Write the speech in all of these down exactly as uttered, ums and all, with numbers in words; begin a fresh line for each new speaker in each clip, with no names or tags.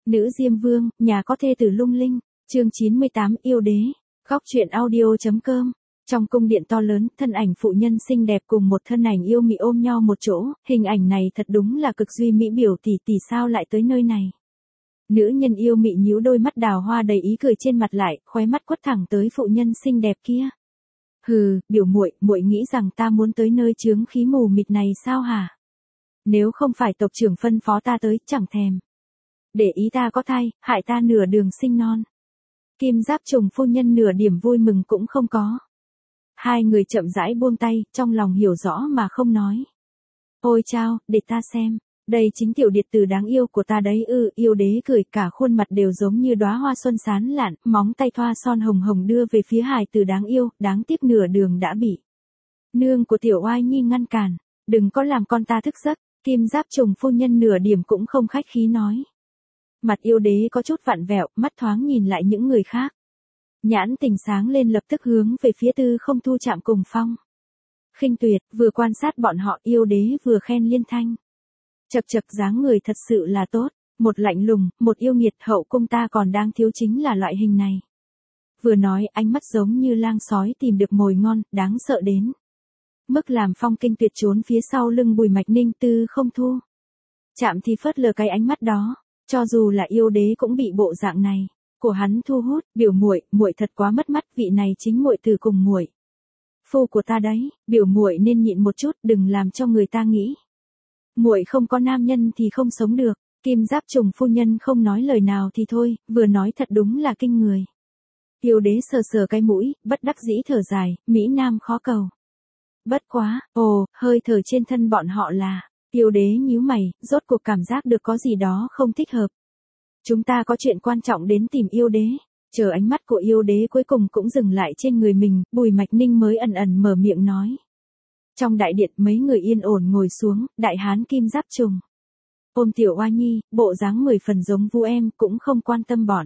Nữ Diêm Vương, nhà có thê tử lung linh, chương chín mươi tám yêu đế, góc truyện audio.com. Trong cung điện to lớn, thân ảnh phụ nhân xinh đẹp cùng một thân ảnh yêu mị ôm nhau một chỗ, hình ảnh này thật đúng là cực duy mỹ biểu tỷ tỷ sao lại tới nơi này. Nữ nhân yêu mị nhíu đôi mắt đào hoa đầy ý cười trên mặt lại, khóe mắt quất thẳng tới phụ nhân xinh đẹp kia. Hừ, biểu muội, muội nghĩ rằng ta muốn tới nơi chướng khí mù mịt này sao hả? Nếu không phải tộc trưởng phân phó ta tới, chẳng thèm. Để ý ta có thai, hại ta nửa đường sinh non. Kim Giáp Trùng phu nhân nửa điểm vui mừng cũng không có. Hai người chậm rãi buông tay, trong lòng hiểu rõ mà không nói. Ôi chao, để ta xem, đây chính tiểu điệt tử đáng yêu của ta đấy ư. Yêu đế cười, cả khuôn mặt đều giống như đóa hoa xuân sán lạn, móng tay thoa son hồng hồng đưa về phía hài tử đáng yêu, đáng tiếc nửa đường đã bị nương của tiểu oai nhi ngăn cản. Đừng có làm con ta thức giấc. Kim Giáp Trùng phu nhân nửa điểm cũng không khách khí nói. Mặt yêu đế có chút vặn vẹo, mắt thoáng nhìn lại những người khác. Nhãn tình sáng lên, lập tức hướng về phía Tư Không Thu chạm cùng phong. Khinh Tuyệt, vừa quan sát bọn họ, yêu đế vừa khen liên thanh. Chật chật, dáng người thật sự là tốt, một lạnh lùng, một yêu nghiệt, hậu cung ta còn đang thiếu chính là loại hình này. Vừa nói, ánh mắt giống như lang sói tìm được mồi ngon, đáng sợ đến mức làm Phong Kinh Tuyệt trốn phía sau lưng Bùi Mạch Ninh. Tư Không Thu chạm thì phớt lờ cái ánh mắt đó, cho dù là yêu đế cũng bị bộ dạng này của hắn thu hút. Biểu muội, muội thật quá mất mắt, vị này chính muội từ cùng muội phu của ta đấy, biểu muội nên nhịn một chút, đừng làm cho người ta nghĩ muội không có nam nhân thì không sống được. Kim Giáp Trùng phu nhân không nói lời nào thì thôi, vừa nói thật đúng là kinh người. Yêu đế sờ sờ cái mũi, bất đắc dĩ thở dài, mỹ nam khó cầu. Bất quá, ồ, hơi thở trên thân bọn họ là. Yêu đế nhíu mày, rốt cuộc cảm giác được có gì đó không thích hợp. Chúng ta có chuyện quan trọng đến tìm yêu đế. Chờ ánh mắt của yêu đế cuối cùng cũng dừng lại trên người mình, Bùi Mạch Ninh mới ẩn ẩn mở miệng nói. Trong đại điện, mấy người yên ổn ngồi xuống, đại hán Kim Giáp Trùng ôm tiểu oa nhi, bộ dáng mười phần giống Vu Em, cũng không quan tâm bọn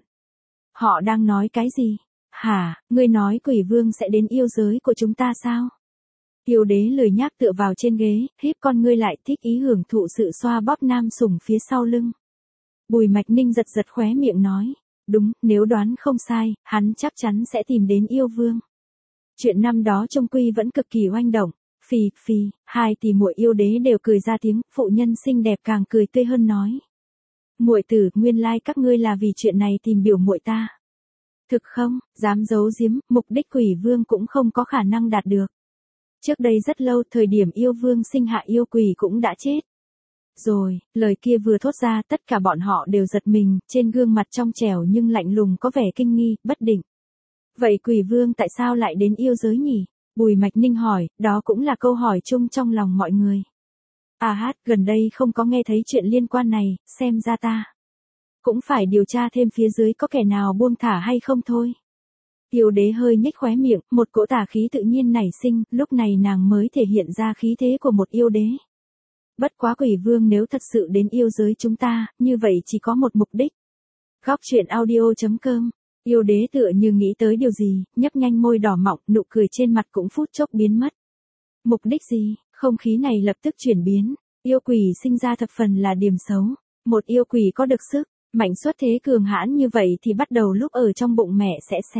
họ đang nói cái gì. Hả, ngươi nói Quỷ Vương sẽ đến yêu giới của chúng ta sao? Yêu đế lười nhác tựa vào trên ghế, híp con ngươi lại, thích ý hưởng thụ sự xoa bóp nam sủng phía sau lưng. Bùi Mạch Ninh giật giật khóe miệng nói. Đúng, nếu đoán không sai, hắn chắc chắn sẽ tìm đến yêu vương. Chuyện năm đó trông quy vẫn cực kỳ oanh động. Phì, phì, hai tỷ muội yêu đế đều cười ra tiếng, phụ nhân xinh đẹp càng cười tươi hơn nói. Muội tử, nguyên lai các ngươi là vì chuyện này tìm biểu muội ta. Thực không, dám giấu giếm, mục đích Quỷ Vương cũng không có khả năng đạt được. Trước đây rất lâu, thời điểm yêu vương sinh hạ yêu quỷ cũng đã chết. Rồi, lời kia vừa thốt ra, tất cả bọn họ đều giật mình, trên gương mặt trong trẻo nhưng lạnh lùng có vẻ kinh nghi, bất định. Vậy Quỷ Vương tại sao lại đến yêu giới nhỉ? Bùi Mạch Ninh hỏi, đó cũng là câu hỏi chung trong lòng mọi người. À hát, gần đây không có nghe thấy chuyện liên quan này, xem ra ta cũng phải điều tra thêm phía dưới có kẻ nào buông thả hay không thôi. Yêu đế hơi nhếch khóe miệng, một cỗ tà khí tự nhiên nảy sinh, lúc này nàng mới thể hiện ra khí thế của một yêu đế. Bất quá Quỷ Vương nếu thật sự đến yêu giới chúng ta, như vậy chỉ có một mục đích. Góc truyện audio.com. Yêu đế tựa như nghĩ tới điều gì, nhấp nhanh môi đỏ mọng, nụ cười trên mặt cũng phút chốc biến mất. Mục đích gì? Không khí này lập tức chuyển biến. Yêu quỷ sinh ra thập phần là điểm xấu. Một yêu quỷ có được sức mạnh xuất thế cường hãn như vậy thì bắt đầu lúc ở trong bụng mẹ sẽ xé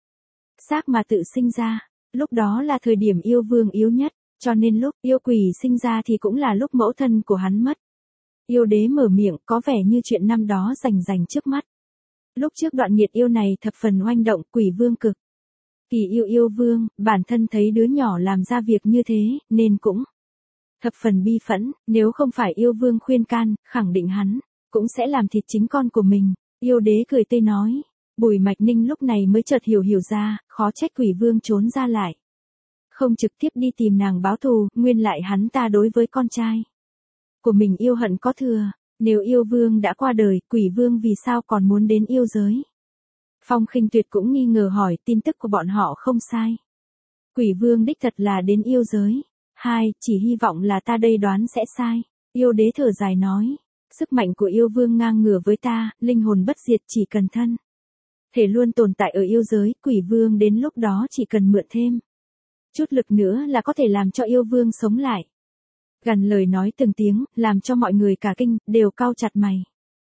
xác mà tự sinh ra. Lúc đó là thời điểm yêu vương yếu nhất, cho nên lúc yêu quỷ sinh ra thì cũng là lúc mẫu thân của hắn mất. Yêu đế mở miệng, có vẻ như chuyện năm đó rành rành trước mắt. Lúc trước đoạn nhiệt yêu này thập phần oanh động, Quỷ Vương cực kỳ yêu yêu vương, bản thân thấy đứa nhỏ làm ra việc như thế, nên cũng thập phần bi phẫn, nếu không phải yêu vương khuyên can, khẳng định hắn cũng sẽ làm thịt chính con của mình. Yêu đế cười tươi nói. Bùi Mạch Ninh lúc này mới chợt hiểu hiểu ra, khó trách Quỷ Vương trốn ra lại. Không trực tiếp đi tìm nàng báo thù, nguyên lại hắn ta đối với con trai của mình yêu hận có thừa. Nếu yêu vương đã qua đời, Quỷ Vương vì sao còn muốn đến yêu giới? Phong Khinh Tuyệt cũng nghi ngờ hỏi, tin tức của bọn họ không sai. Quỷ Vương đích thật là đến yêu giới. Hai, chỉ hy vọng là ta đây đoán sẽ sai. Yêu đế thở dài nói. Sức mạnh của yêu vương ngang ngửa với ta, linh hồn bất diệt, chỉ cần thân thể luôn tồn tại ở yêu giới. Quỷ Vương đến lúc đó chỉ cần mượn thêm chút lực nữa là có thể làm cho yêu vương sống lại. Gằn lời nói từng tiếng, làm cho mọi người cả kinh, đều cau chặt mày.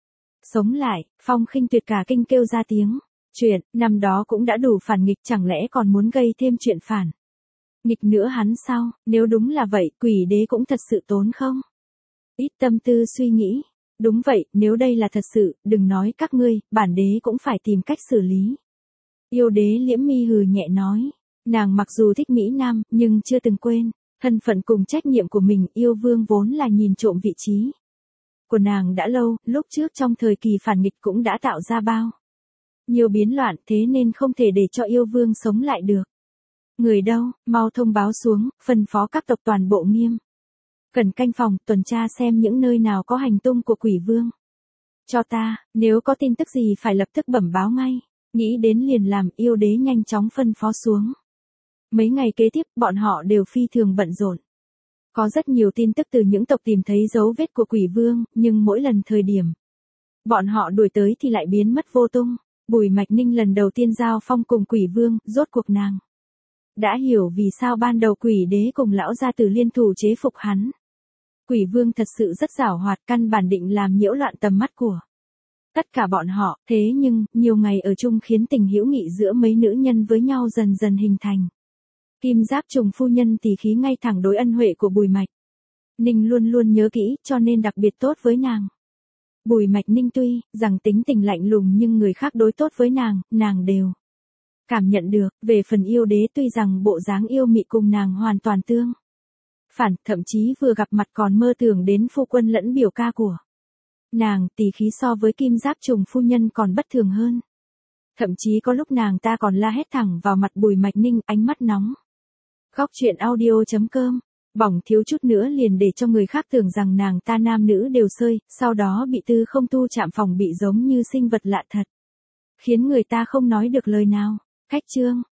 Sống lại, Phong Khinh Tuyệt cả kinh kêu ra tiếng. Chuyện, năm đó cũng đã đủ phản nghịch, chẳng lẽ còn muốn gây thêm chuyện phản nghịch nữa hắn sao? Nếu đúng là vậy, quỷ đế cũng thật sự tốn không? Ít tâm tư suy nghĩ. Đúng vậy, nếu đây là thật sự, đừng nói các ngươi, bản đế cũng phải tìm cách xử lý. Yêu đế liễm mi hừ nhẹ nói. Nàng mặc dù thích Mỹ Nam, nhưng chưa từng quên thân phận cùng trách nhiệm của mình. Yêu vương vốn là nhìn trộm vị trí của nàng đã lâu, lúc trước trong thời kỳ phản nghịch cũng đã tạo ra bao nhiều biến loạn, thế nên không thể để cho yêu vương sống lại được. Người đâu, mau thông báo xuống, phân phó các tộc toàn bộ nghiêm cần canh phòng, tuần tra xem những nơi nào có hành tung của quỷ vương. Cho ta, nếu có tin tức gì phải lập tức bẩm báo ngay. Nghĩ đến liền làm, yêu đế nhanh chóng phân phó xuống. Mấy ngày kế tiếp, bọn họ đều phi thường bận rộn. Có rất nhiều tin tức từ những tộc tìm thấy dấu vết của quỷ vương, nhưng mỗi lần thời điểm bọn họ đuổi tới thì lại biến mất vô tung. Bùi Mạch Ninh lần đầu tiên giao phong cùng quỷ vương, rốt cuộc nàng đã hiểu vì sao ban đầu quỷ đế cùng lão gia tử liên thủ chế phục hắn. Quỷ vương thật sự rất giảo hoạt, căn bản định làm nhiễu loạn tầm mắt của tất cả bọn họ, thế nhưng, nhiều ngày ở chung khiến tình hữu nghị giữa mấy nữ nhân với nhau dần dần hình thành. Kim Giáp Trùng phu nhân tỉ khí ngay thẳng đối ân huệ của Bùi Mạch Ninh luôn luôn nhớ kỹ, cho nên đặc biệt tốt với nàng. Bùi Mạch Ninh tuy rằng tính tình lạnh lùng nhưng người khác đối tốt với nàng, nàng đều cảm nhận được. Về phần yêu đế tuy rằng bộ dáng yêu mị cùng nàng hoàn toàn tương phản, thậm chí vừa gặp mặt còn mơ tưởng đến phu quân lẫn biểu ca của nàng, tỉ khí so với Kim Giáp Trùng phu nhân còn bất thường hơn. Thậm chí có lúc nàng ta còn la hét thẳng vào mặt Bùi Mạch Ninh, ánh mắt nóng. Góc truyện audio chấm com, bỏng thiếu chút nữa liền để cho người khác tưởng rằng nàng ta nam nữ đều sơi, sau đó bị tư không tu chạm phòng bị giống như sinh vật lạ thật. Khiến người ta không nói được lời nào. Khách chương.